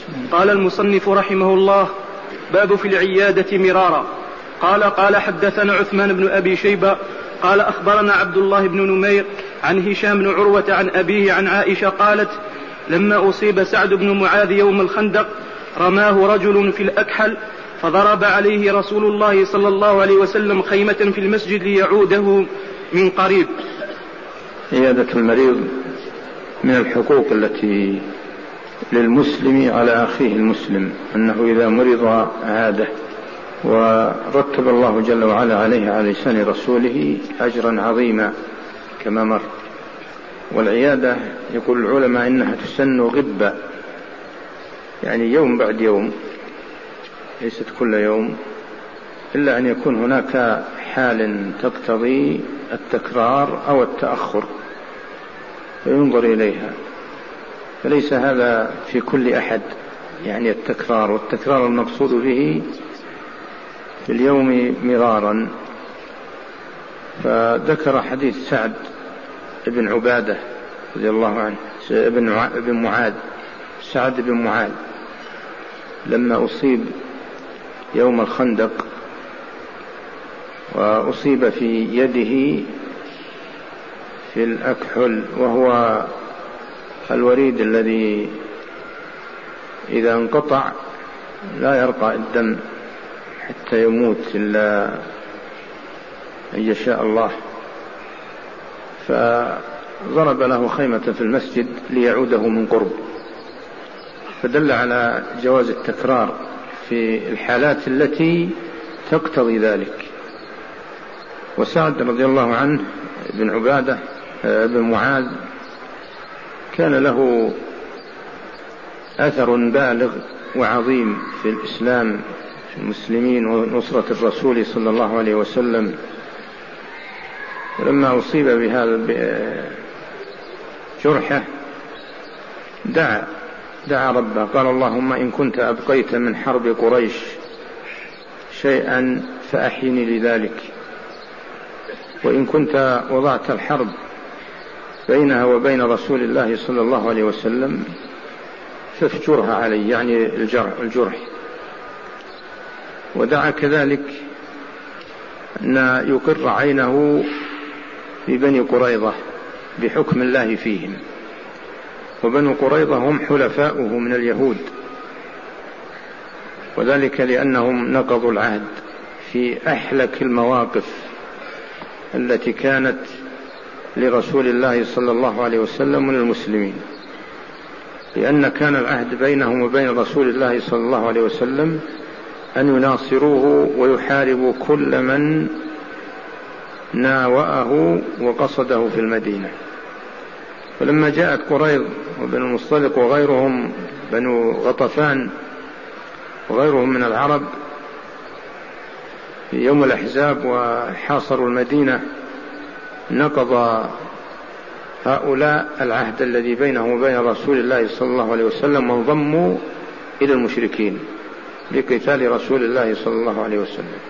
قال المصنف رحمه الله: باب في العيادة مرارا. قال حدثنا عثمان بن أبي شيبة قال أخبرنا عبد الله بن نمير عن هشام بن عروة عن أبيه عن عائشة قالت: لما أصيب سعد بن معاذ يوم الخندق رماه رجل في الأكحل فضرب عليه رسول الله صلى الله عليه وسلم خيمة في المسجد ليعوده من قريب. عيادة المريض من الحقوق التي للمسلم على أخيه المسلم، أنه إذا مرض عاده، ورتب الله جل وعلا عليه على لسان رسوله أجرا عظيما كما مر. والعيادة يقول العلماء إنها تسن غبة، يعني يوم بعد يوم، ليست كل يوم، إلا أن يكون هناك حال تقتضي التكرار أو التأخر فينظر إليها، فليس هذا في كل أحد، يعني التكرار، والتكرار المقصود به في اليوم مرارا. فذكر حديث سعد بن عبادة رضي الله عنه، ابن معاذ، سعد بن معاذ لما أصيب يوم الخندق وأصيب في يده في الأكحل، وهو الوريد الذي إذا انقطع لا يرقى الدم حتى يموت إلا أن يشاء الله، فضرب له خيمة في المسجد ليعوده من قرب، فدل على جواز التكرار في الحالات التي تقتضي ذلك. وسعد رضي الله عنه بن عبادة بن معاذ كان له أثر بالغ وعظيم في الإسلام، في المسلمين، ونصرة الرسول صلى الله عليه وسلم. ولما أصيب بهذا جرحه دعا ربه، قال: اللهم إن كنت أبقيت من حرب قريش شيئا فأحيني لذلك، وإن كنت وضعت الحرب بينها وبين رسول الله صلى الله عليه وسلم فافجرها علي، يعني الجرح. ودعا كذلك أن يقر عينه في بني قريظة بحكم الله فيهم، وبنو قريظة هم حلفاؤه من اليهود، وذلك لأنهم نقضوا العهد في أحلك المواقف التي كانت لرسول الله صلى الله عليه وسلم وللمسلمين، لأن كان العهد بينهم وبين رسول الله صلى الله عليه وسلم أن يناصروه ويحاربوا كل من ناوأه وقصده في المدينة. فلما جاءت قريظ وبنو المصطلق وغيرهم، بنو غطفان وغيرهم من العرب، في يوم الأحزاب وحاصروا المدينة، نقض هؤلاء العهد الذي بينهم وبين رسول الله صلى الله عليه وسلم، وانضموا إلى المشركين لقتال رسول الله صلى الله عليه وسلم.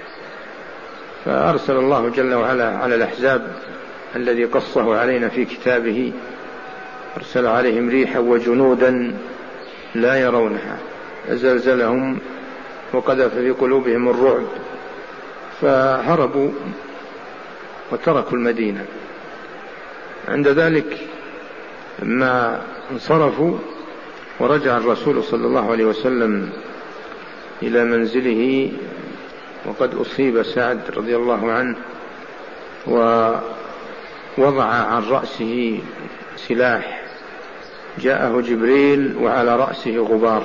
فأرسل الله جل وعلا على الأحزاب الذي قصه علينا في كتابه، أرسل عليهم ريحا وجنودا لا يرونها، زلزلهم وقذف في قلوبهم الرعب، فهربوا وتركوا المدينة. عند ذلك لما انصرفوا ورجع الرسول صلى الله عليه وسلم إلى منزله وقد أصيب سعد رضي الله عنه، ووضع عن رأسه سلاح، جاءه جبريل وعلى رأسه غبار،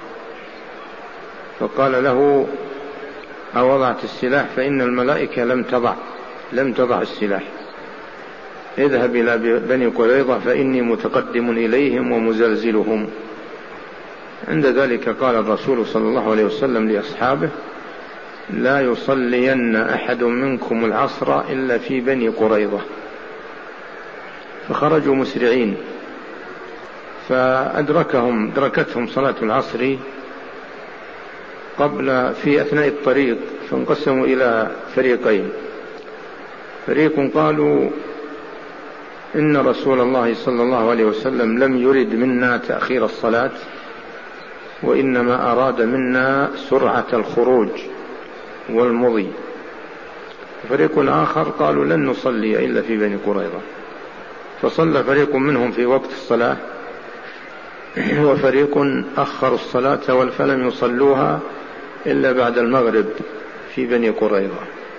فقال له: أوضعت السلاح؟ فإن الملائكة لم تضع السلاح، اذهب إلى بني قريظة فإني متقدم إليهم ومزلزلهم. عند ذلك قال الرسول صلى الله عليه وسلم لأصحابه: لا يصلين أحد منكم العصر إلا في بني قريظة. فخرجوا مسرعين، فأدركتهم صلاة العصر في أثناء الطريق، فانقسموا إلى فريقين. فريق قالوا: إن رسول الله صلى الله عليه وسلم لم يرد منا تأخير الصلاة، وإنما أراد منا سرعة الخروج والمضي. فريق آخر قالوا لن نصلي إلا في بني قريظة، فصلى فريق منهم في وقت الصلاة، وفريق أخر الصلاة فلم يصلوها إلا بعد المغرب في بني قريظة.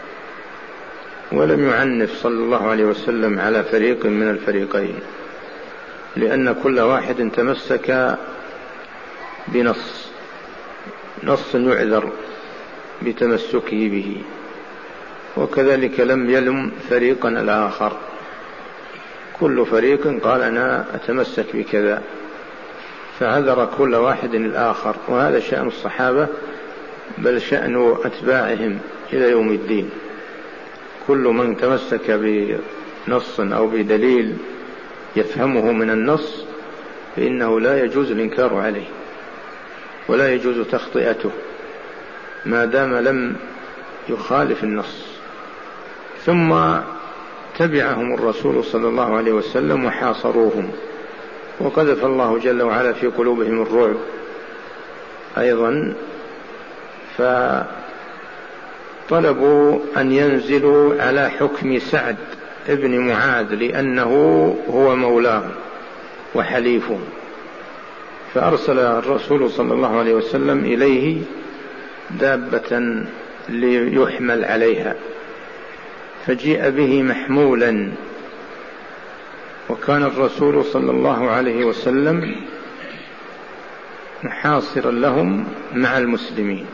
ولم يعنف صلى الله عليه وسلم على فريق من الفريقين، لأن كل واحد تمسك بنص يعذر بتمسكه به، وكذلك لم يلم فريقا الآخر، كل فريق قال أنا أتمسك بكذا، فعذر كل واحد الآخر. وهذا شأن الصحابة، بل شأن أتباعهم إلى يوم الدين. كل من تمسك بنص أو بدليل يفهمه من النص فإنه لا يجوز الإنكار عليه ولا يجوز تخطئته ما دام لم يخالف النص. ثم تبعهم الرسول صلى الله عليه وسلم وحاصروهم، وقذف الله جل وعلا في قلوبهم الرعب أيضا، فطلبوا أن ينزلوا على حكم سعد ابن معاذ لأنه هو مولاه وحليفه. فأرسل الرسول صلى الله عليه وسلم إليه دابة ليحمل عليها، فجيء به محمولا، وكان الرسول صلى الله عليه وسلم محاصرا لهم مع المسلمين.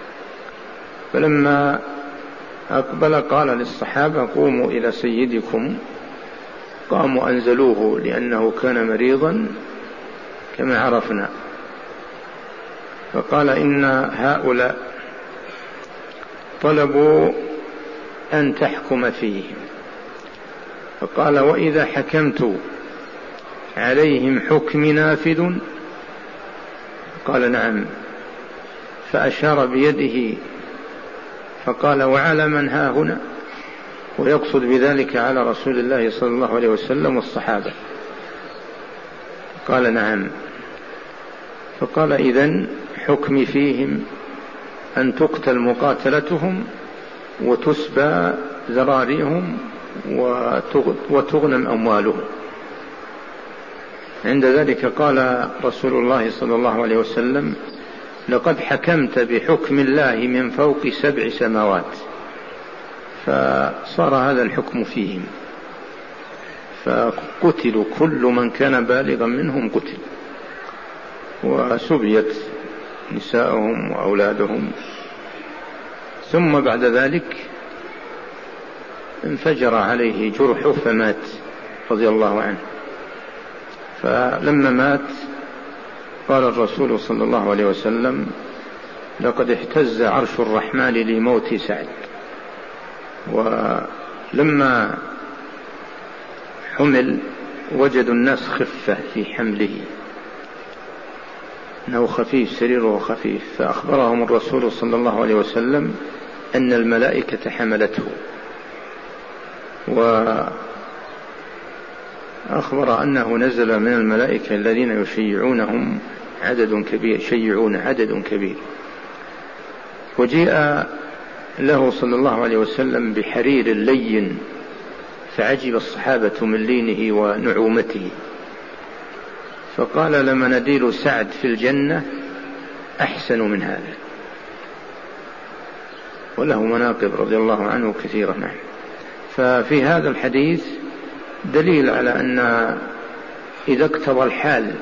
فلما أقبل قال للصحابة قوموا إلى سيدكم، قاموا أنزلوه لأنه كان مريضا كما عرفنا. فقال إن هؤلاء طلبوا أن تحكم فيهم، فقال وإذا حكمت عليهم حكم نافذ؟ قال نعم. فأشار بيده فقال وعلى من ها هنا؟ ويقصد بذلك على رسول الله صلى الله عليه وسلم والصحابة. قال نعم. فقال إذن حكمي فيهم أن تقتل مقاتلتهم وتسبى ذراريهم وتغنم أموالهم. عند ذلك قال رسول الله صلى الله عليه وسلم لقد حكمت بحكم الله من فوق 7 سماوات. فصار هذا الحكم فيهم، فقتلوا كل من كان بالغا منهم قتل، وسبيت نساءهم وأولادهم. ثم بعد ذلك انفجر عليه جرحه فمات رضي الله عنه. فلما مات قال الرسول صلى الله عليه وسلم لقد اهتز عرش الرحمن لموت سعد. ولما حمل وجدوا الناس خفة في حمله، أنه خفيف، سريره خفيف، فأخبرهم الرسول صلى الله عليه وسلم أن الملائكة حملته، وأخبر أنه نزل من الملائكة الذين يشيعونهم عدد كبير، يشيعون عدد كبير. وجيء له صلى الله عليه وسلم بحرير لين، فعجب الصحابة من لينه ونعومته، فقال لمناديل سعد في الجنة أحسن من هذا. وله مناقب رضي الله عنه كثيرة. نعم. ففي هذا الحديث دليل على أن إذا اقتضى الحال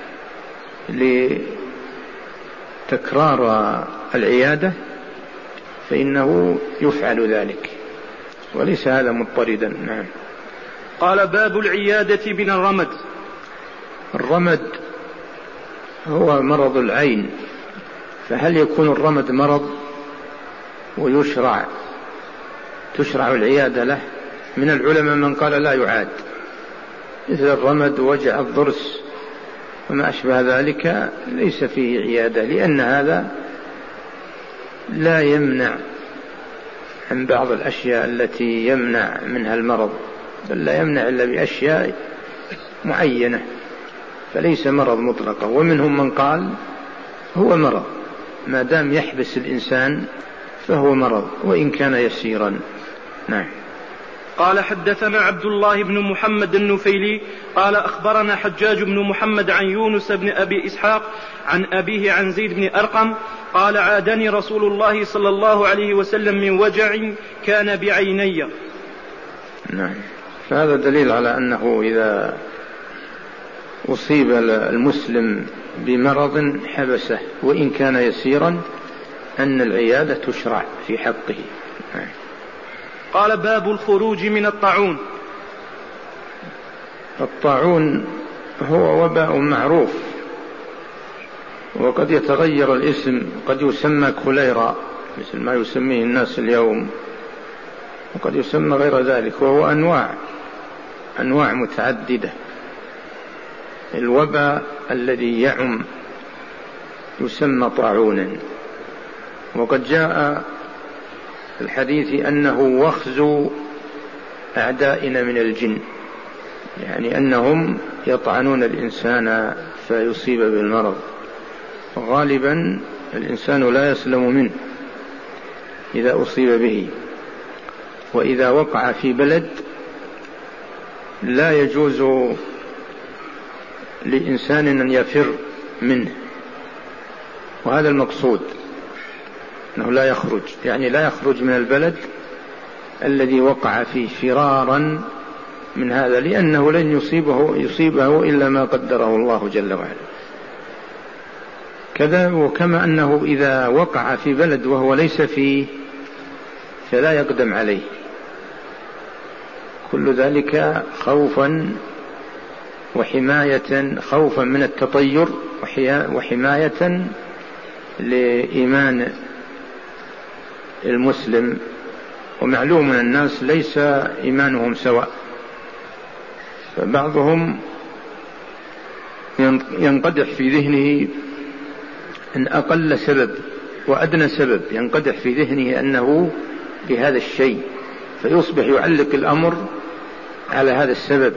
لتكرار العيادة فإنه يفعل ذلك، وليس هذا مضطردا. نعم. قال باب العيادة من الرمد. الرمد هو مرض العين، فهل يكون الرمد مرض تشرع العيادة له؟ من العلماء من قال لا يعاد، مثل الرمد وجع الضرس وما أشبه ذلك ليس فيه عيادة، لأن هذا لا يمنع عن بعض الأشياء التي يمنع منها المرض، بل لا يمنع إلا بأشياء معينة، فليس مرض مطلقة. ومنهم من قال هو مرض، ما دام يحبس الإنسان فهو مرض وإن كان يسيرا. نعم. قال حدثنا عبد الله بن محمد النفيلي قال أخبرنا حجاج بن محمد عن يونس بن أبي إسحاق عن أبيه عن زيد بن أرقم قال عادني رسول الله صلى الله عليه وسلم من وجع كان بعيني. نعم. فهذا دليل على أنه إذا أصيب المسلم بمرض حبسه وإن كان يسيرا أن العيادة تشرع في حقه. نعم. قال باب الخروج من الطاعون. الطاعون هو وباء معروف، وقد يتغير الاسم، قد يسمى كوليرا مثل ما يسميه الناس اليوم، وقد يسمى غير ذلك، وهو أنواع متعددة. الوباء الذي يعم يسمى طاعونا، وقد جاء الحديث أنه وخز أعدائنا من الجن، يعني أنهم يطعنون الإنسان فيصيب بالمرض، غالبا الإنسان لا يسلم منه إذا أصيب به. وإذا وقع في بلد لا يجوز لإنسان أن يفر منه، وهذا المقصود، أنه لا يخرج، يعني لا يخرج من البلد الذي وقع فيه فرارا من هذا، لأنه لن يصيبه إلا ما قدره الله جل وعلا. كذا وكما أنه إذا وقع في بلد وهو ليس فيه فلا يقدم عليه، كل ذلك خوفا وحماية، خوفا من التطير وحماية لإيمان المسلم. ومعلوم أن الناس ليس إيمانهم سواء، فبعضهم ينقدح في ذهنه أن أقل سبب وأدنى سبب ينقدح في ذهنه أنه بهذا الشيء، فيصبح يعلق الأمر على هذا السبب،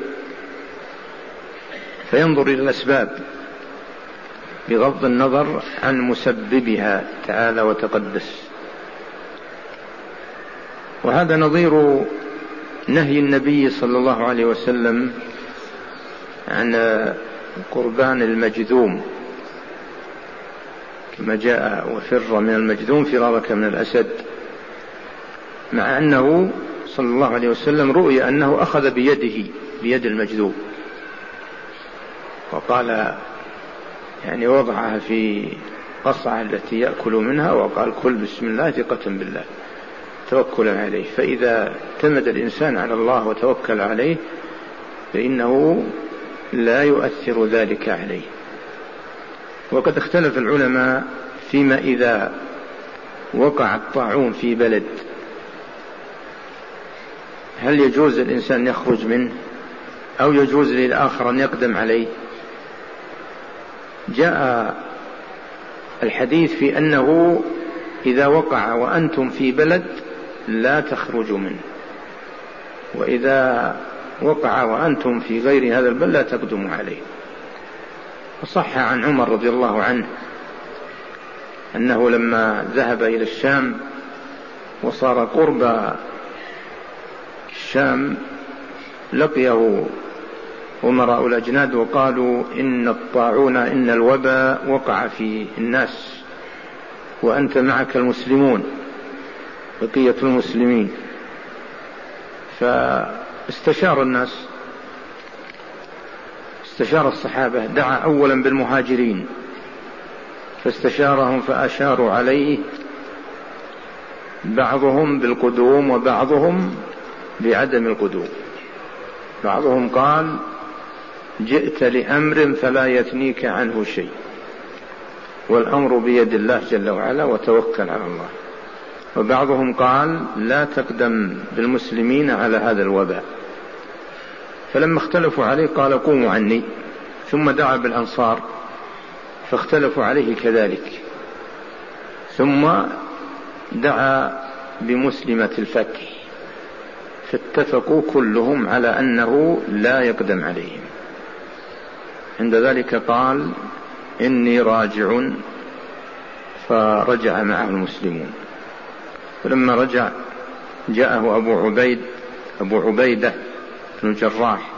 فينظر إلى الأسباب بغض النظر عن مسببها تعالى وتقدس. وهذا نظير نهي النبي صلى الله عليه وسلم عن قربان المجذوم، كما جاء وفر من المجذوم فرارك من الأسد، مع أنه صلى الله عليه وسلم رؤي أنه أخذ بيد المجذوم وقال، يعني وضعها في قصعة التي يأكل منها وقال كل بسم الله ثقة بالله توكلا عليه. فإذا اعتمد الإنسان على الله وتوكل عليه فإنه لا يؤثر ذلك عليه. وقد اختلف العلماء فيما إذا وقع الطاعون في بلد هل يجوز الإنسان يخرج منه أو يجوز للآخر أن يقدم عليه. جاء الحديث في أنه إذا وقع وأنتم في بلد لا تخرجوا منه، وإذا وقع وأنتم في غير هذا البلد لا تقدموا عليه. وصح عن عمر رضي الله عنه أنه لما ذهب إلى الشام وصار قرب الشام لقيه أمراء الأجناد وقالوا إن الطاعون إن الوباء وقع في الناس وأنت معك المسلمون بقية المسلمين. فاستشار الناس، استشار الصحابة، دعا أولا بالمهاجرين فاستشارهم فأشاروا عليه، بعضهم بالقدوم وبعضهم بعدم القدوم. بعضهم قال جئت لأمر فلا يثنيك عنه شيء، والأمر بيد الله جل وعلا وتوكل على الله. وبعضهم قال لا تقدم بالمسلمين على هذا الوباء. فلما اختلفوا عليه قال قوموا عني، ثم دعا بالأنصار فاختلفوا عليه كذلك، ثم دعا بمسلمة الفتح فاتفقوا كلهم على أنه لا يقدم عليهم. عند ذلك قال إني راجع فرجع معه المسلمون. فلما رجع جاءه أبو عبيدة بن الجراح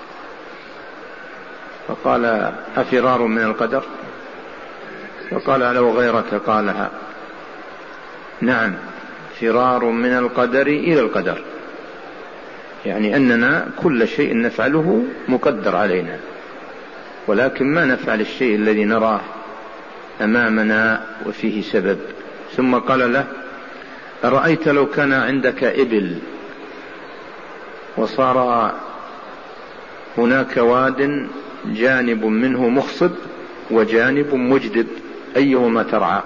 فقال: أفرار من القدر؟ فقال: لو غيرك قالها. نعم، فرار من القدر إلى القدر، يعني أننا كل شيء نفعله مقدر علينا، ولكن ما نفعل الشيء الذي نراه أمامنا وفيه سبب. ثم قال له: أرأيت لو كان عندك إبل وصار هناك واد جانب منه مخصب وجانب مجدب، أيهما ترعى؟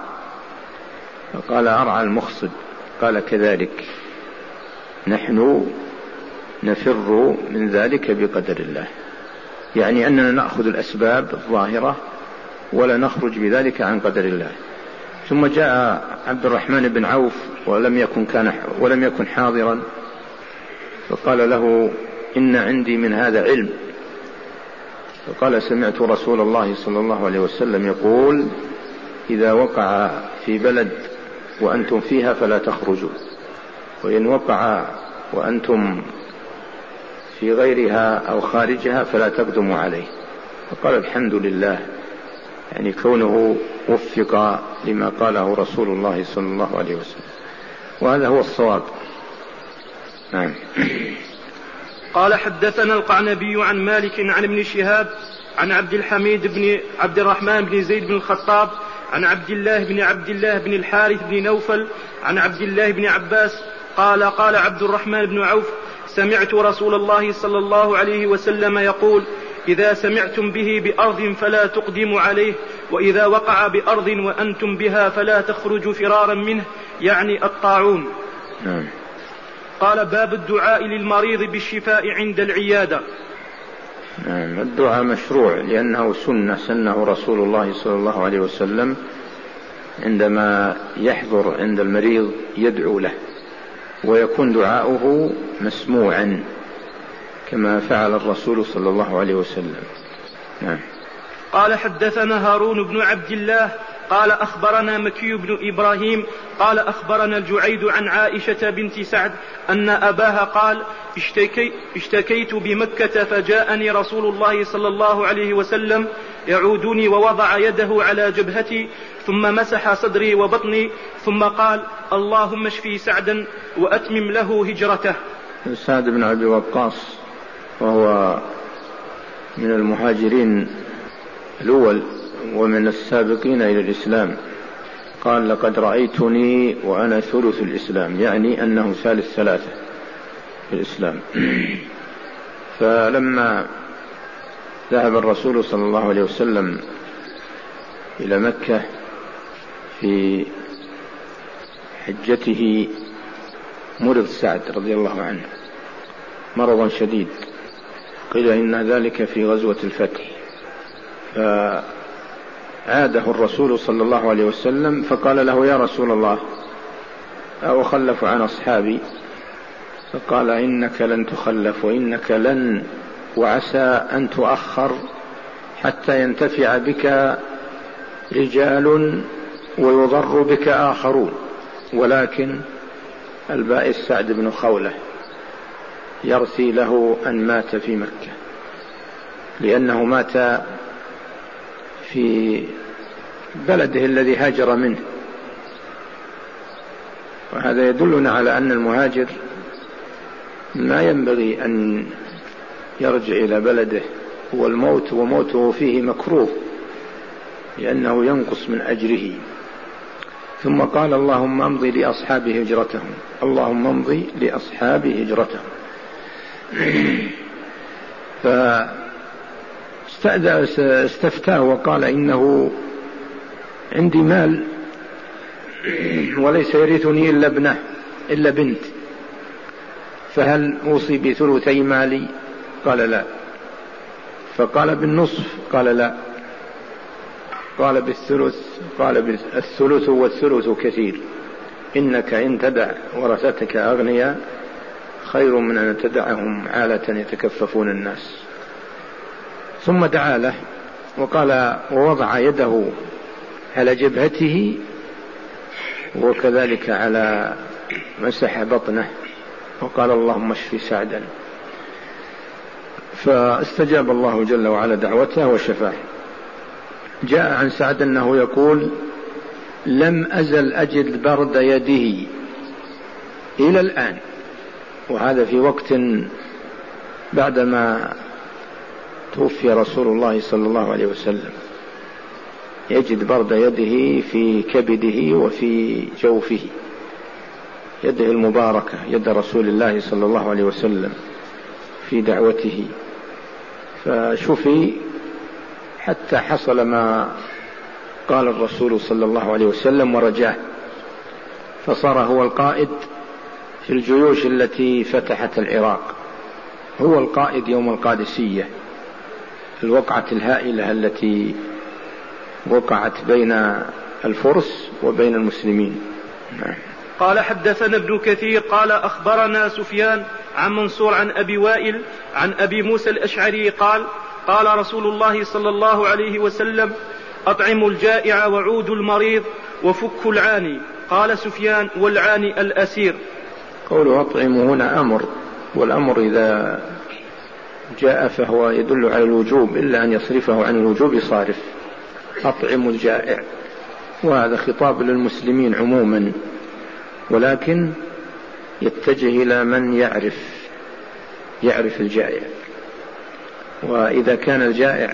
فقال: أرعى المخصب. قال: كذلك نحن نفر من ذلك بقدر الله، يعني أننا نأخذ الأسباب الظاهرة ولا نخرج بذلك عن قدر الله. ثم جاء عبد الرحمن بن عوف ولم يكن حاضرا، فقال له: إن عندي من هذا علم. فقال: سمعت رسول الله صلى الله عليه وسلم يقول: إذا وقع في بلد وأنتم فيها فلا تخرجوا، وإن وقع وأنتم في غيرها أو خارجها فلا تقدموا عليه. فقال: الحمد لله، يعني كونه وفق لما قاله رسول الله صلى الله عليه وسلم، وهذا هو الصواب. نعم. قال: حدثنا القعنبي عن مالك عن ابن شهاب عن عبد الحميد بن عبد الرحمن بن زيد بن الخطاب عن عبد الله بن الحارث بن نوفل عن عبد الله بن عباس قال: قال عبد الرحمن بن عوف: سمعت رسول الله صلى الله عليه وسلم يقول: إذا سمعتم به بأرض فلا تقدموا عليه، وإذا وقع بأرض وأنتم بها فلا تخرجوا فرارا منه، يعني الطاعون. قال: باب الدعاء للمريض بالشفاء عند العيادة. الدعاء مشروع لأنه سنه رسول الله صلى الله عليه وسلم عندما يحضر عند المريض يدعو له، ويكون دعاؤه مسموعا كما فعل الرسول صلى الله عليه وسلم. نعم. قال: حدثنا هارون بن عبد الله قال: أخبرنا مكي بن إبراهيم قال: أخبرنا الجعيد عن عائشة بنت سعد أن أباها قال: اشتكيت بمكة فجاءني رسول الله صلى الله عليه وسلم يعودني ووضع يده على جبهتي ثم مسح صدري وبطني ثم قال: اللهم اشفي سعدا وأتمم له هجرته. سعد بن أبي وقاص وهو من المهاجرين الأول ومن السابقين إلى الإسلام، قال: لقد رأيتني وأنا ثلث الإسلام، يعني أنه ثالث ثلاثة في الإسلام. فلما ذهب الرسول صلى الله عليه وسلم إلى مكة في حجته مرض سعد رضي الله عنه مرضا شديد، قيل إن ذلك في غزوة الفتح، فعاده الرسول صلى الله عليه وسلم فقال له: يا رسول الله، أخلف عن أصحابي؟ فقال: إنك لن تخلف، وإنك لن وعسى أن تؤخر حتى ينتفع بك رجال ويضر بك آخرون، ولكن البائس سعد بن خولة يرثي له أن مات في مكة، لأنه مات في بلده الذي هاجر منه. وهذا يدلنا على أن المهاجر ما ينبغي أن يرجع إلى بلده، والموت وموته فيه مكروه لأنه ينقص من أجره. ثم قال: اللهم امضي لأصحاب هجرتهم، اللهم امضي لأصحاب هجرتهم. فاستفتاه وقال: إنه عندي مال وليس يرثني إلا بنت، فهل أوصي بثلثي مالي؟ قال: لا. فقال: بالنصف؟ قال: لا. قال: بالثلث؟ قال: بالثلث، والثلث كثير، إنك إن تدع ورثتك أغنياء خير من أن تدعهم عالة يتكففون الناس. ثم دعا له وقال، ووضع يده على جبهته وكذلك على مسح بطنه وقال اللهم اشف سعدا، فاستجاب الله جل وعلا دعوته وشفاه. جاء عن سعد أنه يقول لم أزل أجد برد يده إلى الآن، وهذا في وقت بعدما توفي رسول الله صلى الله عليه وسلم، يجد برد يده في كبده وفي جوفه، يده المباركة يد رسول الله صلى الله عليه وسلم في دعوته، فشفي حتى حصل ما قال الرسول صلى الله عليه وسلم ورجاه، فصار هو القائد في الجيوش التي فتحت العراق، هو القائد يوم القادسية، الوقعة الهائلة التي وقعت بين الفرس وبين المسلمين. قال حدثنا ابن كثير قال أخبرنا سفيان عن منصور عن أبي وائل عن أبي موسى الأشعري قال قال رسول الله صلى الله عليه وسلم أطعموا الجائع وعودوا المريض وفكوا العاني. قال سفيان والعاني الأسير. قوله أطعموا هنا أمر، والأمر إذا جاء فهو يدل على الوجوب إلا أن يصرفه عن الوجوب صارف. أطعموا الجائع، وهذا خطاب للمسلمين عموما، ولكن يتجه إلى من يعرف الجائع. وإذا كان الجائع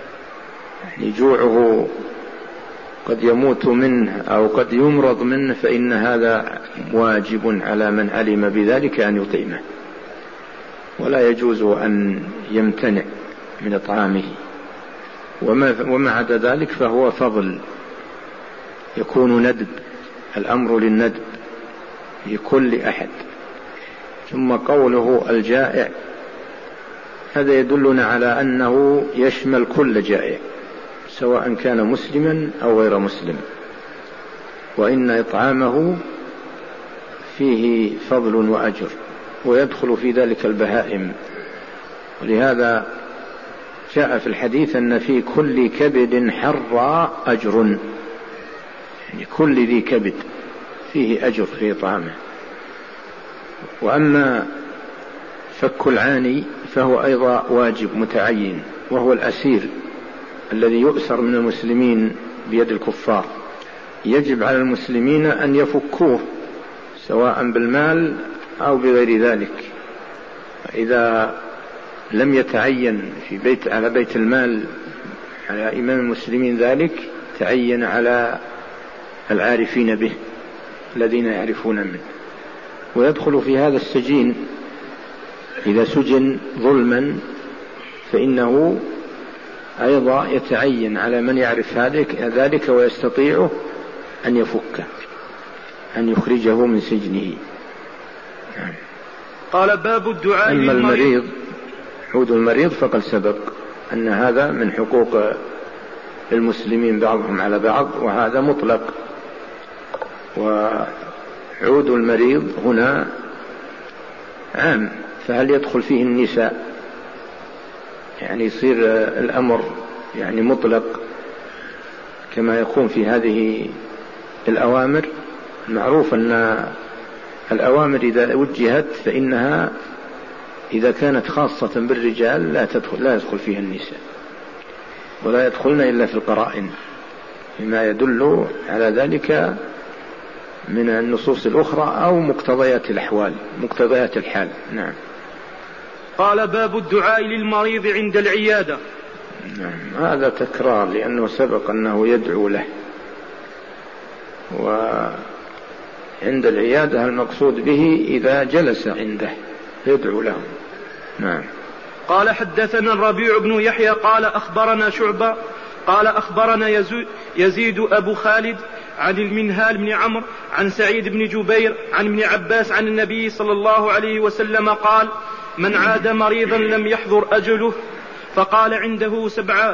جوعه قد يموت منه أو قد يمرض منه، فإن هذا واجب على من علم بذلك أن يطعمه، ولا يجوز أن يمتنع من إطعامه. وما عدا ذلك فهو فضل، يكون ندب، الأمر للندب لكل أحد. ثم قوله الجائع هذا يدلنا على أنه يشمل كل جائع سواء كان مسلما أو غير مسلم، وإن إطعامه فيه فضل وأجر، ويدخل في ذلك البهائم. ولهذا جاء في الحديث أن في كل كبد حرى أجر، يعني كل ذي كبد فيه أجر في إطعامه. وأما فك العاني فهو أيضا واجب متعين، وهو الأسير الذي يؤسر من المسلمين بيد الكفار، يجب على المسلمين أن يفكوه سواء بالمال أو بغير ذلك. إذا لم يتعين على بيت المال على إمام المسلمين ذلك، تعين على العارفين به الذين يعرفون منه. ويدخل في هذا السجين إذا سجن ظلما، فإنه أيضا يتعين على من يعرف ذلك ويستطيعه أن يفكه، أن يخرجه من سجنه. قال باب الدعاء أما المريض، عود المريض فقد سبق أن هذا من حقوق المسلمين بعضهم على بعض، وهذا مطلق. وعود المريض هنا عام، فهل يدخل فيه النساء؟ يعني يصير الأمر يعني مطلق كما يكون في هذه الأوامر. معروف أن الأوامر إذا وجهت فإنها إذا كانت خاصة بالرجال لا يدخل فيها النساء، ولا يدخلن إلا في القرائن، بما يدل على ذلك من النصوص الأخرى أو مقتضيات الأحوال، مقتضيات الحال. نعم. قال باب الدعاء للمريض عند العيادة. نعم، هذا تكرار لأنه سبق أنه يدعو له. وعند العيادة المقصود به إذا جلس عنده يدعو له. نعم. قال حدثنا الربيع بن يحيى قال أخبرنا شعبة قال أخبرنا يزيد أبو خالد عن المنهال بن عمرو عن سعيد بن جبير عن ابن عباس عن النبي صلى الله عليه وسلم قال: من عاد مريضا لم يحضر أجله فقال عنده 7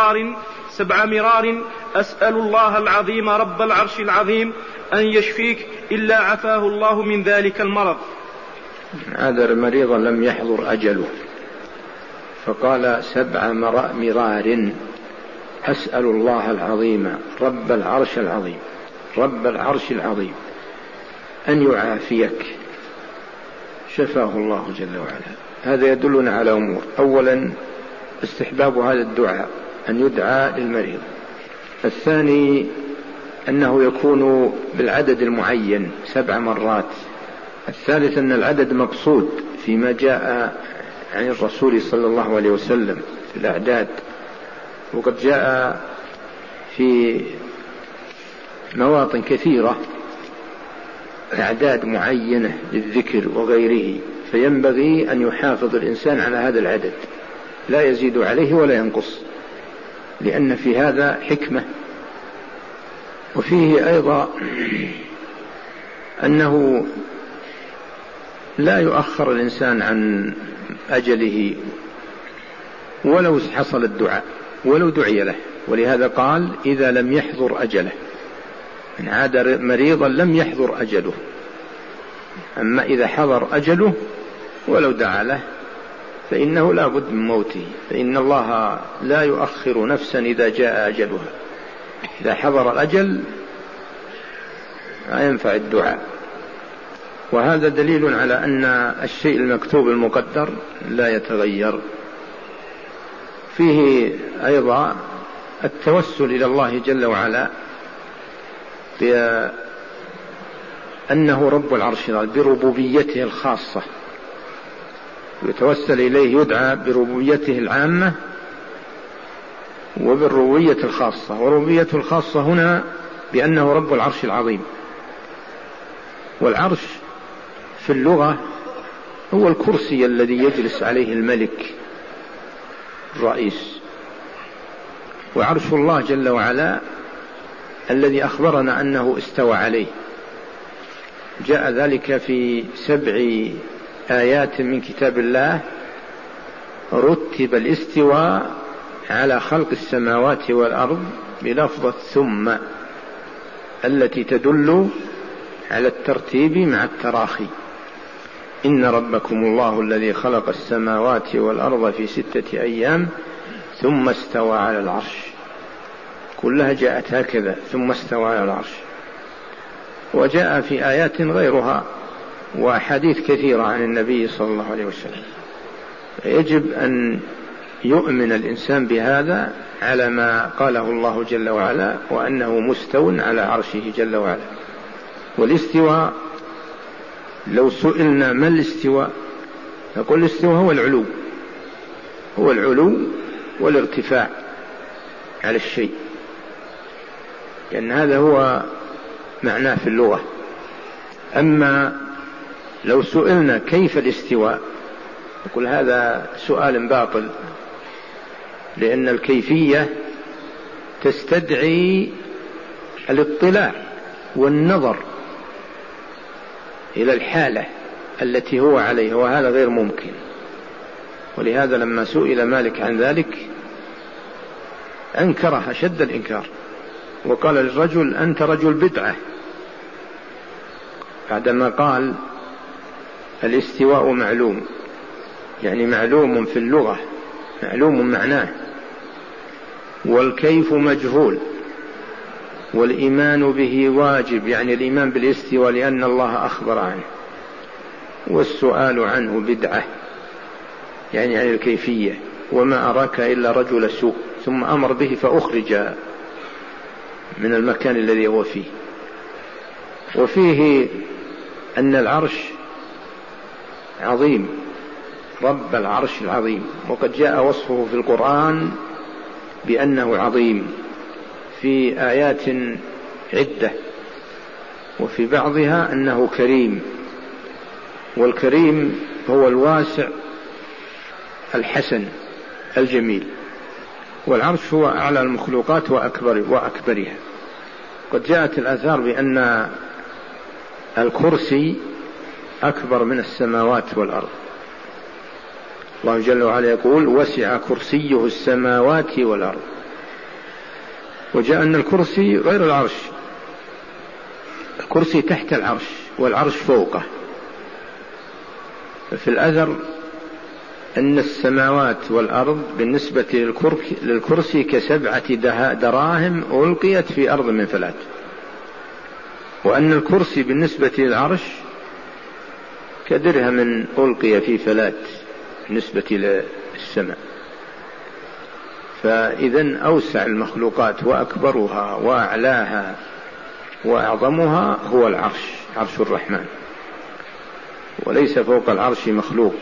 مرار أسأل الله العظيم رب العرش العظيم أن يشفيك إلا عفاه الله من ذلك المرض. عاد مريضا لم يحضر أجله فقال 7 مرار أسأل الله العظيم رب العرش العظيم رب العرش العظيم أن يعافيك، شفاه الله جل وعلا. هذا يدلنا على أمور: أولا استحباب هذا الدعاء أن يدعى للمريض. الثاني أنه يكون بالعدد المعين 7 مرات. الثالث أن العدد مقصود فيما جاء عن الرسول صلى الله عليه وسلم في الأعداد، وقد جاء في مواطن كثيرة أعداد معينة للذكر وغيره، فينبغي أن يحافظ الإنسان على هذا العدد، لا يزيد عليه ولا ينقص، لأن في هذا حكمة. وفيه أيضا أنه لا يؤخر الإنسان عن أجله ولو حصل الدعاء، ولو دعي له، ولهذا قال: إذا لم يحضر أجله، إن عاد مريضا لم يحضر أجله. أما إذا حضر أجله ولو دعا له فإنه لا بد من موته، فإن الله لا يؤخر نفسا إذا جاء أجلها. إذا حضر الأجل لا ينفع الدعاء. وهذا دليل على أن الشيء المكتوب المقدر لا يتغير. فيه أيضا التوسل إلى الله جل وعلا بأنه رب العرش بربوبيته الخاصة، يتوسل إليه، يدعى بربوبيته العامة وبالربوبية الخاصة. وربوبيته الخاصة هنا بأنه رب العرش العظيم. والعرش في اللغة هو الكرسي الذي يجلس عليه الملك الرئيس، وعرش الله جل وعلا الذي أخبرنا أنه استوى عليه. جاء ذلك في 7 آيات من كتاب الله رتب الاستواء على خلق السماوات والأرض بلفظة ثم، التي تدل على الترتيب مع التراخي. إن ربكم الله الذي خلق السماوات والأرض في 6 أيام ثم استوى على العرش، كلها جاءت هكذا، ثم استوى على العرش. وجاء في آيات غيرها وأحاديث كثيرة عن النبي صلى الله عليه وسلم. يجب أن يؤمن الإنسان بهذا على ما قاله الله جل وعلا، وأنه مستو على عرشه جل وعلا. والاستواء لو سئلنا ما الاستواء نقول الاستواء هو العلو، هو العلو والارتفاع على الشيء، لأن هذا هو معناه في اللغة. أما لو سئلنا كيف الاستواء نقول هذا سؤال باطل، لأن الكيفية تستدعي الاطلاع والنظر إلى الحالة التي هو عليها، وهذا غير ممكن. ولهذا لما سئل مالك عن ذلك أنكره شد الإنكار، وقال للرجل: أنت رجل بدعة، بعدما قال الاستواء معلوم، يعني معلوم في اللغة، معلوم معناه، والكيف مجهول، والإيمان به واجب، يعني الإيمان بالاستواء لأن الله أخبر عنه، والسؤال عنه بدعة، يعني عن الكيفية. وما أراك إلا رجل سوء، ثم أمر به فأخرج من المكان الذي هو فيه. وفيه أن العرش عظيم، رب العرش العظيم، وقد جاء وصفه في القرآن بأنه عظيم في آيات عدة، وفي بعضها أنه كريم، والكريم هو الواسع الحسن الجميل. والعرش هو أعلى المخلوقات وأكبرها. قد جاءت الآثار بأن الكرسي أكبر من السماوات والأرض. الله جل وعلا يقول: وسع كرسيه السماوات والأرض. وجاء أن الكرسي غير العرش، الكرسي تحت العرش والعرش فوقه. في الأثر أن السماوات والأرض بالنسبة للكرسي ك7 دراهم ألقيت في أرض من فلات. وأن الكرسي بالنسبة للعرش كدرهم ألقي في فلات بالنسبة للسماء. فإذن أوسع المخلوقات وأكبرها وأعلاها وأعظمها هو العرش، عرش الرحمن، وليس فوق العرش مخلوق،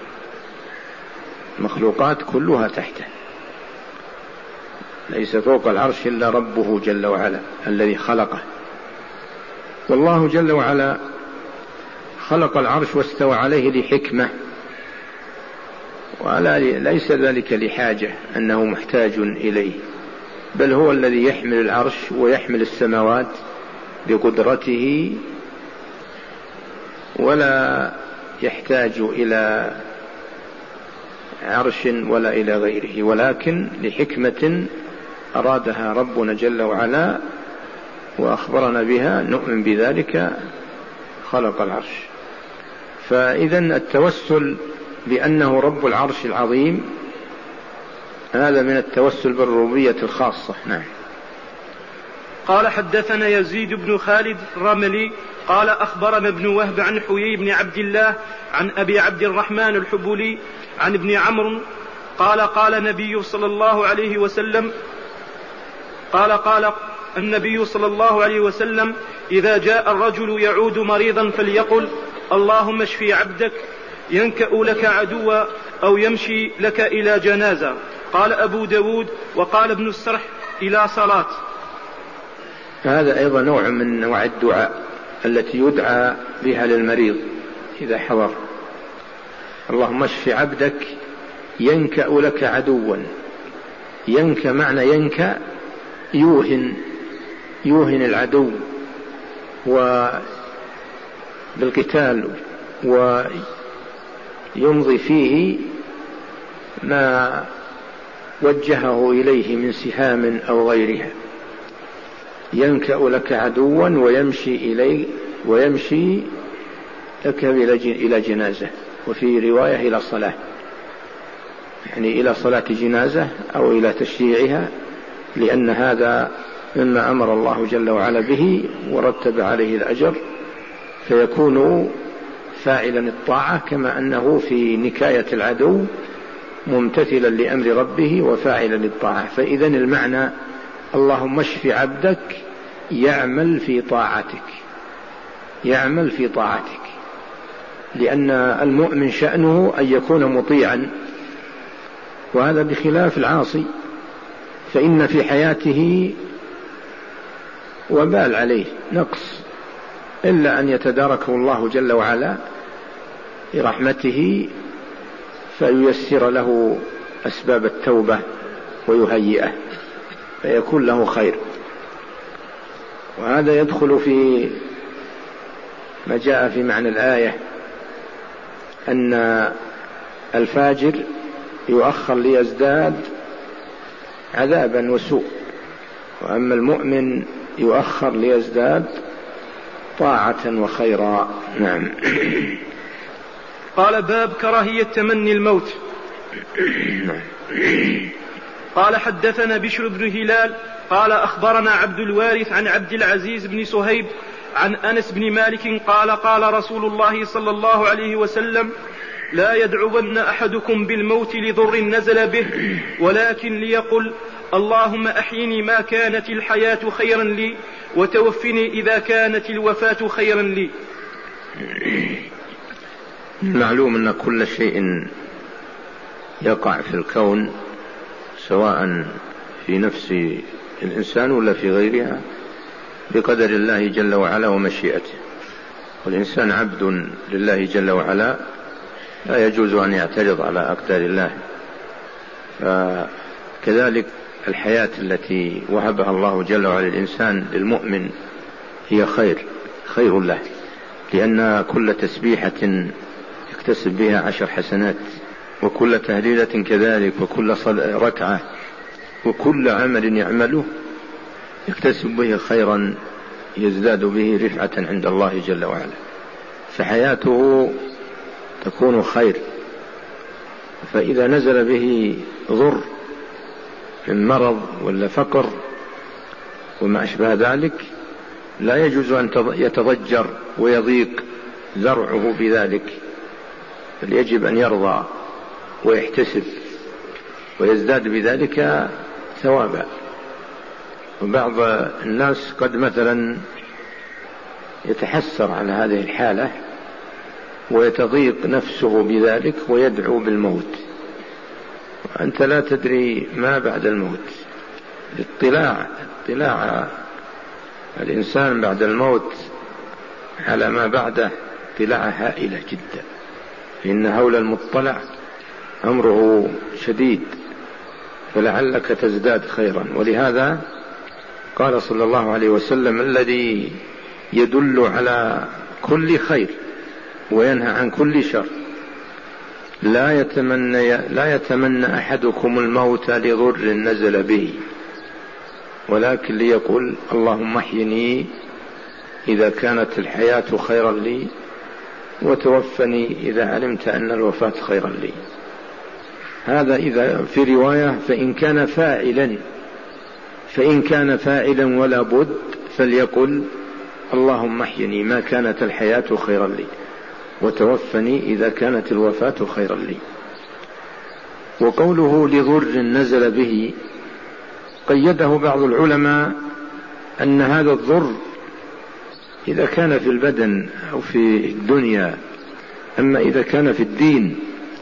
المخلوقات كلها تحته، ليس فوق العرش إلا ربه جل وعلا الذي خلقه. والله جل وعلا خلق العرش واستوى عليه لحكمة، وليس ذلك لحاجة أنه محتاج إليه، بل هو الذي يحمل العرش ويحمل السماوات بقدرته، ولا يحتاج إلى عرش ولا إلى غيره، ولكن لحكمة أرادها ربنا جل وعلا وأخبرنا بها نؤمن بذلك خلق العرش. فإذن التوسل بأنه رب العرش العظيم هذا من التوسل بالربوبية الخاصة. نعم. قال حدثنا يزيد بن خالد الرملي قال أخبرنا ابن وهب عن حيي بن عبد الله عن أبي عبد الرحمن الحبولي عن ابن عمرو قال النبي صلى الله عليه وسلم إذا جاء الرجل يعود مريضا فليقل اللهم اشفي عبدك ينكأ لك عدوا أو يمشي لك إلى جنازة. قال أبو داود وقال ابن السرح إلى صلاة. هذا أيضا نوع من نوع الدعاء التي يدعى بها للمريض إذا حضر. اللهم اشف عبدك ينكأ لك عدوا. ينكأ معنى ينكأ يوهن العدو بالقتال ويمضي فيه ما وجهه إليه من سهام أو غيرها. ينكأ لك عدوا ويمشي لك إلى جنازة، وفي رواية إلى صلاة، يعني إلى صلاة جنازة أو إلى تشييعها، لأن هذا مما أمر الله جل وعلا به ورتب عليه الأجر، فيكون فاعلا الطاعة كما أنه في نكاية العدو ممتثلا لأمر ربه وفاعلا للطاعة. فإذن المعنى اللهم اشف عبدك يعمل في طاعتك، لأن المؤمن شأنه أن يكون مطيعا، وهذا بخلاف العاصي، فإن في حياته وبال عليه نقص، إلا أن يتداركه الله جل وعلا برحمته فييسر له أسباب التوبة ويهيئه فيكون له خير. وهذا يدخل في ما جاء في معنى الآية أن الفاجر يؤخر ليزداد عذابا وسوء، وأما المؤمن يؤخر ليزداد طاعة وخيرا. نعم. قال باب كراهية تمني الموت. قال حدثنا بشر بن هلال قال أخبرنا عبد الوارث عن عبد العزيز بن صهيب عن أنس بن مالك قال رسول الله صلى الله عليه وسلم لا يدعون أحدكم بالموت لضر نزل به، ولكن ليقل اللهم أحيني ما كانت الحياة خيرا لي وتوفني إذا كانت الوفاة خيرا لي. معلوم أن كل شيء يقع في الكون سواء في نفس الإنسان ولا في غيرها بقدر الله جل وعلا ومشيئته، والإنسان عبد لله جل وعلا لا يجوز أن يعترض على أقدار الله. فكذلك الحياة التي وهبها الله جل وعلا للإنسان للمؤمن هي خير له، لأن كل تسبيحة يكتسب بها 10 حسنات، وكل تهليلة كذلك، وكل ركعة، وكل عمل يعمله يكتسب به خيرا يزداد به رفعة عند الله جل وعلا، فحياته تكون خير. فإذا نزل به ضر من مرض ولا فقر وما أشبه ذلك لا يجوز أن يتضجر ويضيق ذرعه بذلك، بل يجب أن يرضى ويحتسب ويزداد بذلك ثوابا. وبعض الناس قد مثلا يتحسر على هذه الحالة ويتضيق نفسه بذلك ويدعو بالموت، وأنت لا تدري ما بعد الموت. اطلاع الإنسان بعد الموت على ما بعده اطلاع هائلة جدا، إن هول المطلع أمره شديد، فلعلك تزداد خيرا. ولهذا قال صلى الله عليه وسلم: الذي يدل على كل خير وينهى عن كل شر لا يتمنى أحدكم الموت لضر نزل به، ولكن ليقول: اللهم احيني إذا كانت الحياة خيرا لي، وتوفني إذا علمت أن الوفاة خيرا لي. هذا إذا في رواية فإن كان فاعلا ولا بد فليقل: اللهم احيني ما كانت الحياة خيرا لي، وتوفني إذا كانت الوفاة خيرا لي. وقوله لضر نزل به قيده بعض العلماء أن هذا الضر إذا كان في البدن أو في الدنيا، أما إذا كان في الدين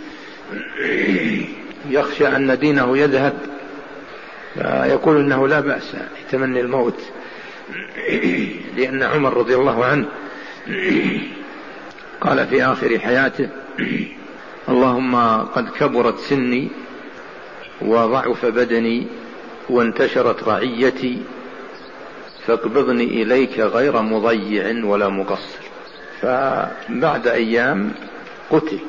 يخشى أن دينه يذهب، فيقول إنه لا بأس يتمنى الموت، لأن عمر رضي الله عنه قال في آخر حياته: اللهم قد كبرت سني وضعف بدني وانتشرت رعيتي، فاقبضني إليك غير مضيع ولا مقصر. فبعد أيام قتل،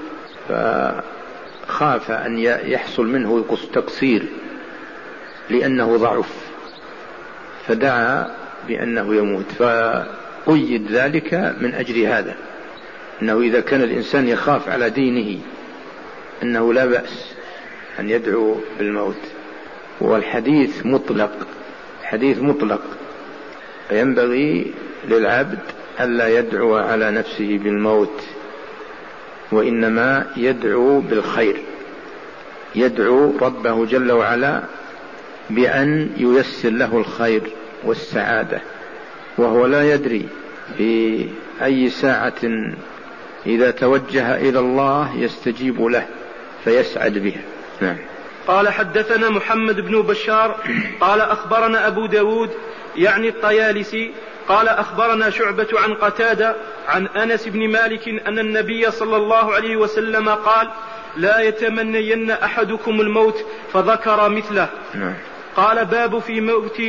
فخاف أن يحصل منه تقصير لأنه ضعف، فدعا بأنه يموت، فقيد ذلك من أجل هذا، أنه إذا كان الإنسان يخاف على دينه أنه لا بأس أن يدعو بالموت. والحديث مطلق، فينبغي للعبد ألا يدعو على نفسه بالموت، وإنما يدعو بالخير، يدعو ربه جل وعلا بأن ييسر له الخير والسعادة، وهو لا يدري في أي ساعة إذا توجه إلى الله يستجيب له فيسعد بها. نعم. قال: حدثنا محمد بن بشار قال أخبرنا أبو داود يعني الطيالسي قال أخبرنا شعبة عن قتادة عن أنس بن مالك أن النبي صلى الله عليه وسلم قال: لا يتمنين أحدكم الموت، فذكر مثله. نعم. قال: باب في موت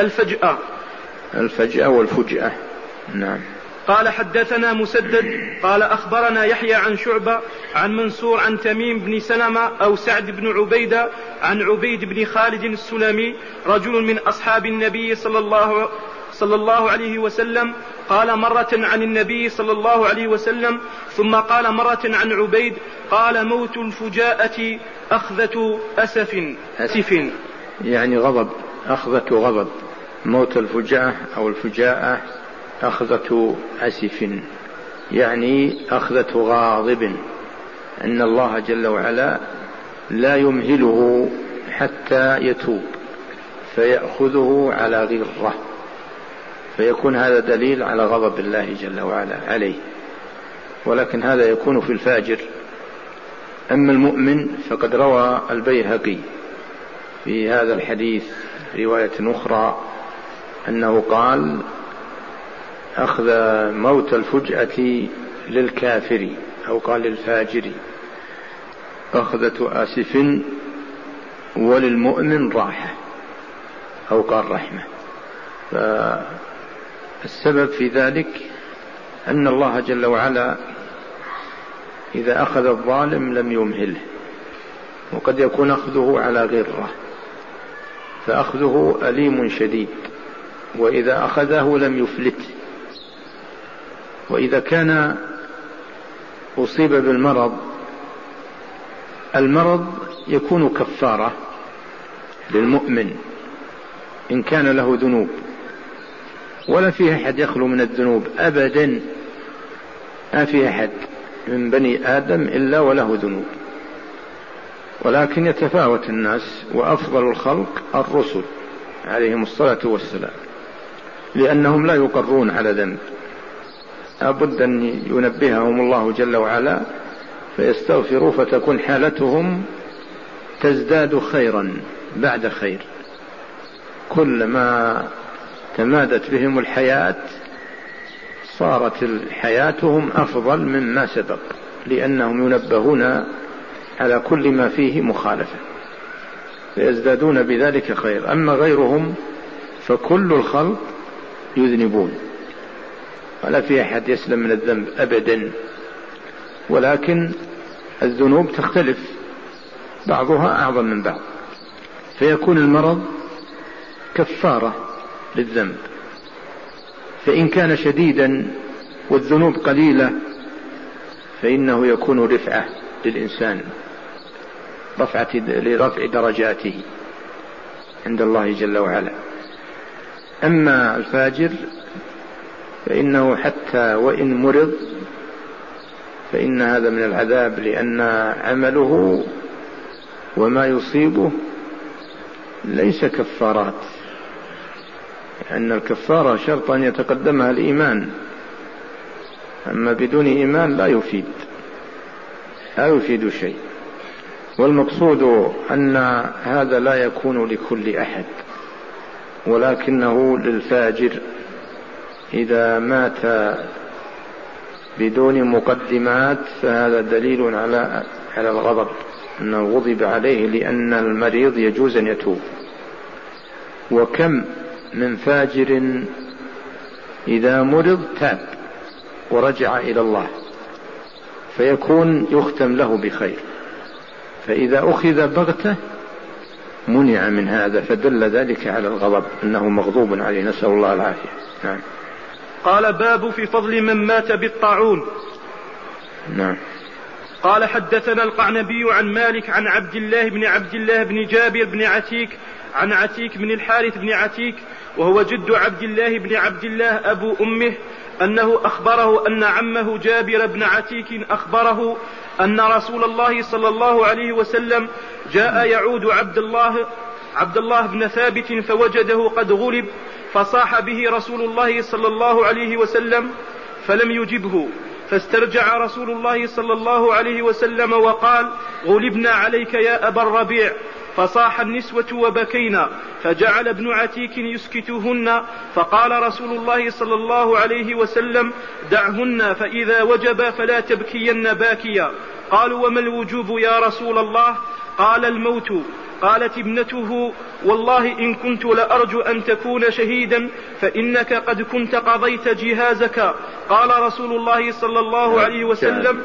الفجأة والفجأة. نعم. قال: حدثنا مسدد قال أخبرنا يحيى عن شعبة عن منصور عن تميم بن سلمة أو سعد بن عبيدة عن عبيد بن خالد السلمي رجل من أصحاب النبي صلى الله عليه وسلم، قال مرة عن النبي صلى الله عليه وسلم، ثم قال مرة عن عبيد، قال: موت الفجاءة أخذة أسف، يعني غضب، أخذة غضب. موت الفجاءة أو الفجاءة أخذة أسف، يعني أخذة غاضب، أن الله جل وعلا لا يمهله حتى يتوب فيأخذه على غرة، فيكون هذا دليل على غضب الله جل وعلا عليه. ولكن هذا يكون في الفاجر. أما المؤمن فقد روى البيهقي في هذا الحديث رواية أخرى أنه قال: أخذ موت الفجأة للكافر، أو قال للفاجر أخذة آسف، وللمؤمن راحة، أو قال رحمة. فالسبب في ذلك أن الله جل وعلا إذا أخذ الظالم لم يمهله، وقد يكون أخذه على غرة، فأخذه أليم شديد، وإذا أخذه لم يفلت. وإذا كان أصيب بالمرض، المرض يكون كفارة للمؤمن إن كان له ذنوب، ولا فيه أحد يخلو من الذنوب أبدا، ما فيه أحد من بني آدم إلا وله ذنوب، ولكن يتفاوت الناس، وأفضل الخلق الرسل عليهم الصلاة والسلام، لأنهم لا يقرون على ذنب، لابد أن ينبههم الله جل وعلا فيستغفروا، فتكون حالتهم تزداد خيرا بعد خير. كلما تمادت بهم الحياة صارت حياتهم أفضل مما سبق، لأنهم ينبهون على كل ما فيه مخالفة فيزدادون بذلك خير. أما غيرهم فكل الخلق يذنبون، ولا في أحد يسلم من الذنب أبدا، ولكن الذنوب تختلف، بعضها أعظم من بعض، فيكون المرض كفارة للذنب، فإن كان شديدا والذنوب قليلة فإنه يكون رفعة للإنسان، لرفع درجاته عند الله جل وعلا. أما الفاجر فإنه حتى وإن مرض فإن هذا من العذاب، لأن عمله وما يصيبه ليس كفارات، لأن الكفارة شرط أن يتقدمها الإيمان، أما بدون إيمان لا يفيد شيء. والمقصود أن هذا لا يكون لكل أحد، ولكنه للفاجر إذا مات بدون مقدمات فهذا دليل على الغضب، أنه غضب عليه، لأن المريض يجوز أن يتوب. وكم من فاجر إذا مرض تاب ورجع إلى الله فيكون يختم له بخير، فإذا أخذ بغتة منع من هذا، فدل ذلك على الغضب، أنه مغضوب عليه، نسأل الله العافية. نعم. قال باب في فضل من مات بالطاعون. نعم. قال حدثنا القعنبي عن مالك عن عبد الله بن جابر بن عتيك عن عتيك بن الحارث بن عتيك وهو جد عبد الله أبو أمه، أنه أخبره أن عمه جابر بن عتيك أخبره أن رسول الله صلى الله عليه وسلم جاء يعود عبد الله بن ثابت فوجده قد غلب، فصاح به رسول الله صلى الله عليه وسلم فلم يجبه، فاسترجع رسول الله صلى الله عليه وسلم وقال: غلبنا عليك يا أبا الربيع. فصاح النسوة وبكينا، فجعل ابن عتيك يسكتهن، فقال رسول الله صلى الله عليه وسلم: دعهن، فإذا وجب فلا تبكين باكيا. قالوا: وما الوجوب يا رسول الله؟ قال: الموت. قالت ابنته: والله إن كنت لأرجو أن تكون شهيدا فإنك قد كنت قضيت جهازك. قال رسول الله صلى الله عليه وسلم: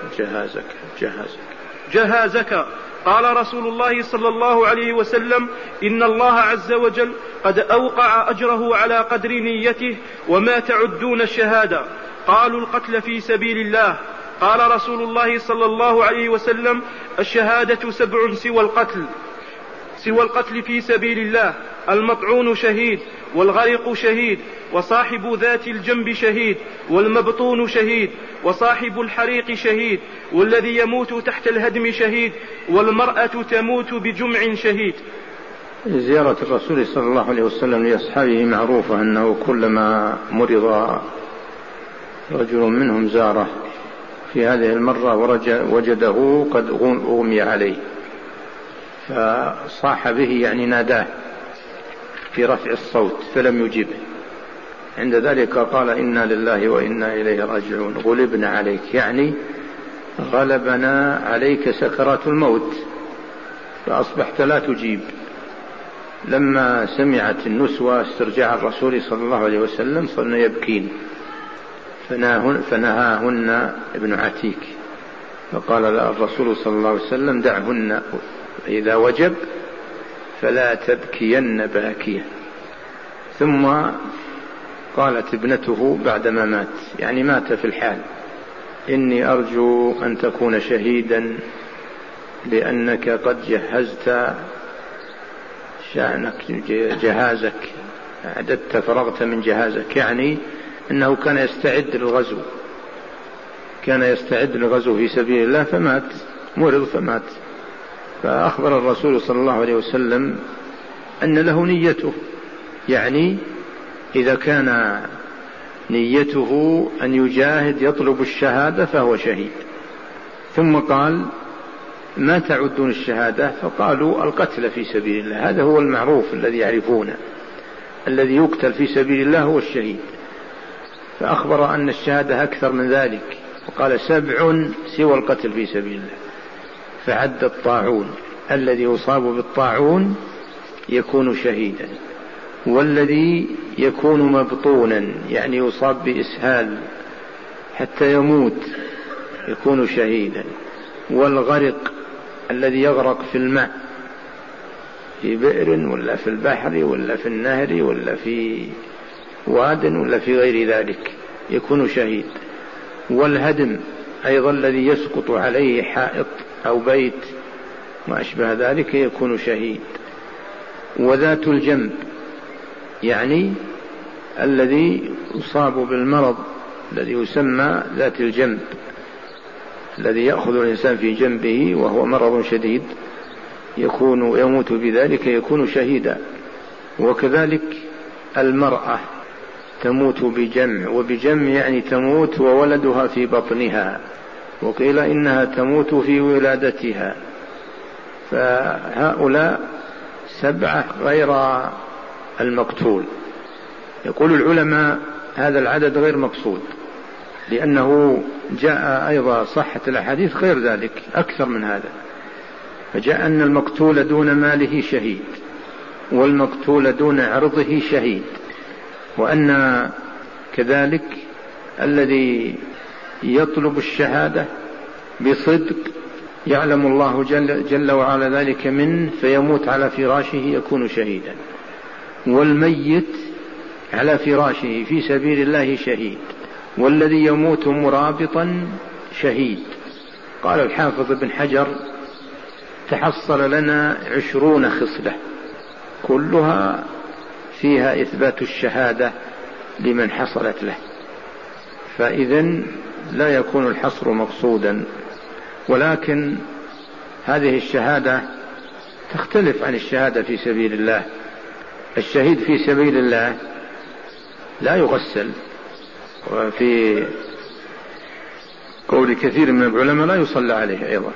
جهازك. قال رسول الله صلى الله عليه وسلم: إن الله عز وجل قد أوقع أجره على قدر نيته، وما تعدون الشهادة؟ قالوا: القتل في سبيل الله. قال رسول الله صلى الله عليه وسلم: الشهادة 7 سوى القتل في سبيل الله: المطعون شهيد، والغرق شهيد، وصاحب ذات الجنب شهيد، والمبطون شهيد، وصاحب الحريق شهيد، والذي يموت تحت الهدم شهيد، والمرأة تموت بجمع شهيد. زيارة الرسول صلى الله عليه وسلم لأصحابه معروفة، أنه كلما مرض رجل منهم زاره، في هذه المرة وجده قد أغمي عليه فصاح به، يعني ناداه في رفع الصوت فلم يجبه. عند ذلك قال: إنا لله وإنا إليه راجعون. غلبنا عليك، يعني غلبنا عليك سكرات الموت، فأصبحت لا تجيب. لما سمعت النسوة استرجاع الرسول صلى الله عليه وسلم صرن يبكين، فنهاهن ابن عتيك، فقال لا الرسول صلى الله عليه وسلم: دعهن، إذا وجب فلا تبكين باكية. ثم قالت ابنته بعدما مات، يعني مات في الحال: إني أرجو أن تكون شهيدا، لأنك قد جهزت شأنك، جهازك أعددت فرغت من جهازك، يعني أنه كان يستعد للغزو، كان يستعد للغزو في سبيل الله فمات، مرض فمات. فأخبر الرسول صلى الله عليه وسلم أن له نيته، يعني إذا كان نيته أن يجاهد يطلب الشهادة فهو شهيد. ثم قال: ما تعدون الشهادة؟ فقالوا: القتل في سبيل الله. هذا هو المعروف الذي يعرفونه، الذي يقتل في سبيل الله هو الشهيد. فأخبر أن الشهادة أكثر من ذلك، وقال: 7 سوى القتل في سبيل الله. فعد الطاعون، الذي يصاب بالطاعون يكون شهيدا، والذي يكون مبطونا يعني يصاب بإسهال حتى يموت يكون شهيدا، والغرق الذي يغرق في الماء في بئر ولا في البحر ولا في النهر ولا في واد ولا في غير ذلك يكون شهيد، والهدم أيضا الذي يسقط عليه حائط أو بيت ما أشبه ذلك يكون شهيد، وذات الجنب يعني الذي يصاب بالمرض الذي يسمى ذات الجنب، الذي يأخذ الإنسان في جنبه وهو مرض شديد يموت بذلك يكون شهيدا. وكذلك المرأة تموت بجمع، وبجمع يعني تموت وولدها في بطنها، وقيل إنها تموت في ولادتها. فهؤلاء 7 غير المقتول. يقول العلماء هذا العدد غير مقصود، لأنه جاء أيضا صحة الأحاديث غير ذلك أكثر من هذا، فجاء أن المقتول دون ماله شهيد، والمقتول دون عرضه شهيد، وأن كذلك الذي يطلب الشهادة بصدق يعلم الله جل وعلا ذلك منه فيموت على فراشه يكون شهيدا، والميت على فراشه في سبيل الله شهيد، والذي يموت مرابطا شهيد. قال الحافظ ابن حجر: تحصل لنا 20 خصلة كلها فيها إثبات الشهادة لمن حصلت له، فإذن لا يكون الحصر مقصودا. ولكن هذه الشهادة تختلف عن الشهادة في سبيل الله. الشهيد في سبيل الله لا يغسل، وفي قول كثير من العلماء لا يصلى عليه أيضا،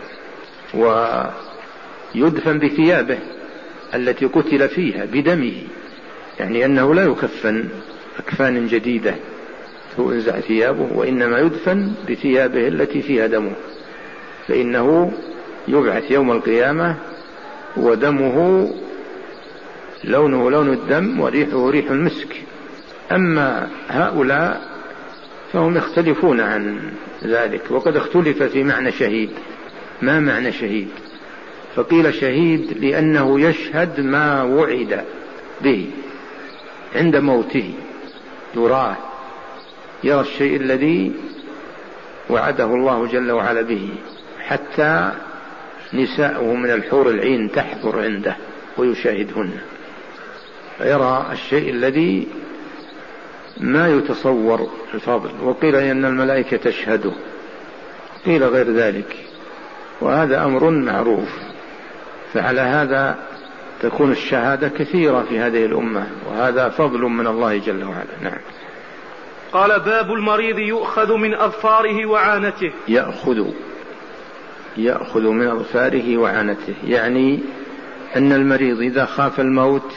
ويدفن بثيابه التي قتل فيها بدمه، يعني أنه لا يكفن أكفان جديدة تنزع ثيابه، وإنما يدفن بثيابه التي فيها دمه، فإنه يبعث يوم القيامة ودمه لونه لون الدم وريحه ريح المسك. أما هؤلاء فهم يختلفون عن ذلك، وقد اختلف في معنى شهيد. ما معنى شهيد؟ فقيل شهيد لأنه يشهد ما وعد به عند موته، يراه، يرى الشيء الذي وعده الله جل وعلا به، حتى نساءه من الحور العين تحضر عنده ويشاهدهن، فيرى الشيء الذي ما يتصور الفضل. وقيل إن الملائكة تشهده، قيل غير ذلك، وهذا أمر معروف. فعلى هذا تكون الشهادة كثيرة في هذه الأمة، وهذا فضل من الله جل وعلا. نعم. قال: باب المريض يؤخذ من أظفاره وعانته. يأخذ من أظفاره وعانته، يعني أن المريض إذا خاف الموت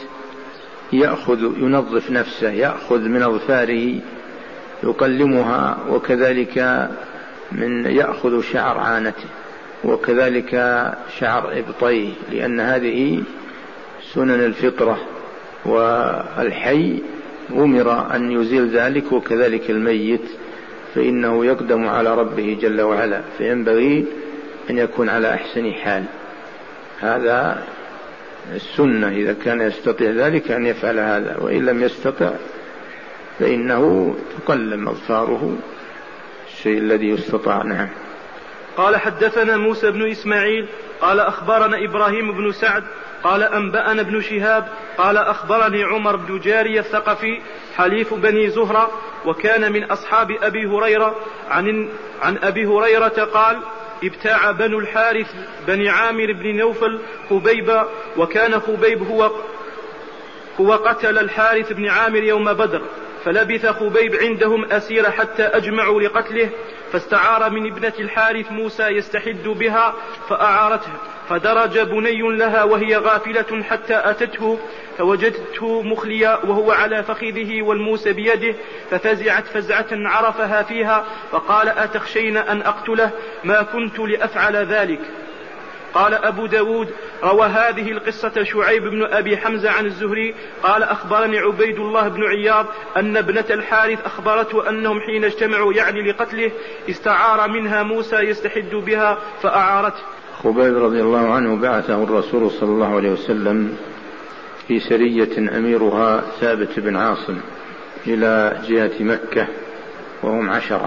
ينظف نفسه، يأخذ من أظفاره يقلمها، وكذلك يأخذ شعر عانته، وكذلك شعر إبطيه، لأن هذه سنن الفطرة، والحي أمر أن يزيل ذلك، وكذلك الميت فإنه يقدم على ربه جل وعلا، فينبغي أن يكون على أحسن حال. هذا السنة، إذا كان يستطيع ذلك أن يفعل هذا، وإن لم يستطع فإنه تقلم أظفاره، الشيء الذي يستطاع. نعم. قال: حدثنا موسى بن إسماعيل قال أخبرنا إبراهيم بن سعد قال أنبأنا ابن شهاب قال أخبرني عمر بن جارية الثقفي حليف بني زهرة وكان من أصحاب أبي هريرة عن أبي هريرة قال ابتاع بنو الحارث بني عامر بن نوفل خبيبا وكان خبيب هو قتل الحارث بن عامر يوم بدر فلبث خبيب عندهم أسير حتى أجمعوا لقتله فاستعار من ابنة الحارث موسى يستحد بها فأعارته فدرج بني لها وهي غافلة حتى أتته فوجدته مخليا وهو على فخذه والموسى بيده ففزعت فزعة عرفها فيها فقال أتخشين أن أقتله ما كنت لأفعل ذلك. قال أبو داود روى هذه القصة شعيب بن أبي حمزة عن الزهري قال أخبرني عبيد الله بن عياض أن ابنة الحارث أخبرته أنهم حين اجتمعوا يعني لقتله استعار منها موسى يستحد بها فأعارته. خبيب رضي الله عنه بعثه الرسول صلى الله عليه وسلم في سرية أميرها ثابت بن عاصم إلى جهة مكة وهم 10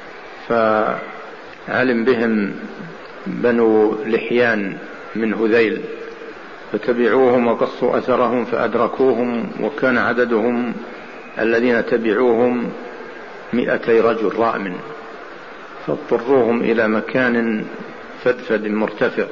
فعلم بهم بنو لحيان من هذيل فتبعوهم وقصوا أثرهم فأدركوهم وكان عددهم الذين تبعوهم 200 رجل رأم فاضطروهم إلى مكان فدفد مرتفع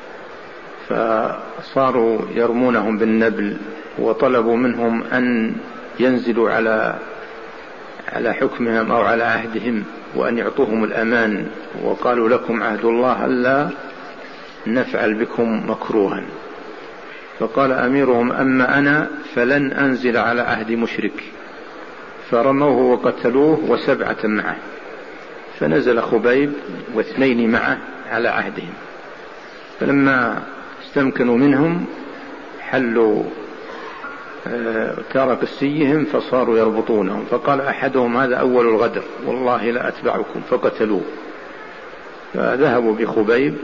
فصاروا يرمونهم بالنبل وطلبوا منهم أن ينزلوا على حكمهم أو على عهدهم وأن يعطوهم الأمان وقالوا لكم عهد الله ألا نفعل بكم مكروها. فقال أميرهم أما أنا فلن أنزل على عهد مشرك فرموه وقتلوه و7 معه فنزل خبيب و2 معه على عهدهم فلما استمكنوا منهم حلوا تارك السيهم فصاروا يربطونهم فقال أحدهم هذا أول الغدر والله لا أتبعكم فقتلوه فذهبوا بخبيب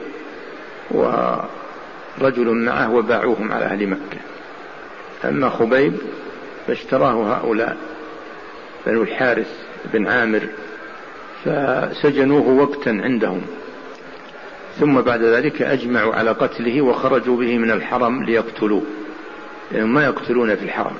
ورجل معه وباعوهم على أهل مكة. أما خبيب فاشتراه هؤلاء بنو الحارث بن عامر فسجنوه وقتا عندهم ثم بعد ذلك أجمعوا على قتله وخرجوا به من الحرم ليقتلوه ما يقتلون في الحرم.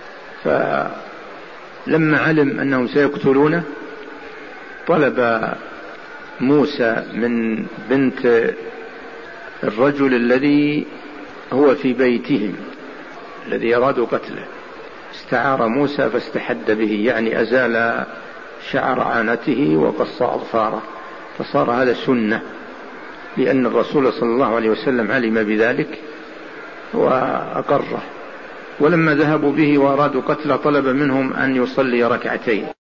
فلما علم أنهم سيقتلونه طلب موسى من بنت الرجل الذي هو في بيتهم الذي أرادوا قتله استعار موسى فاستحد به يعني أزال شعر عانته وقص أظفاره فصار هذا سنة لأن الرسول صلى الله عليه وسلم علم بذلك وأقره. ولما ذهبوا به وأرادوا قتله طلب منهم أن يصلي 2 ركعتين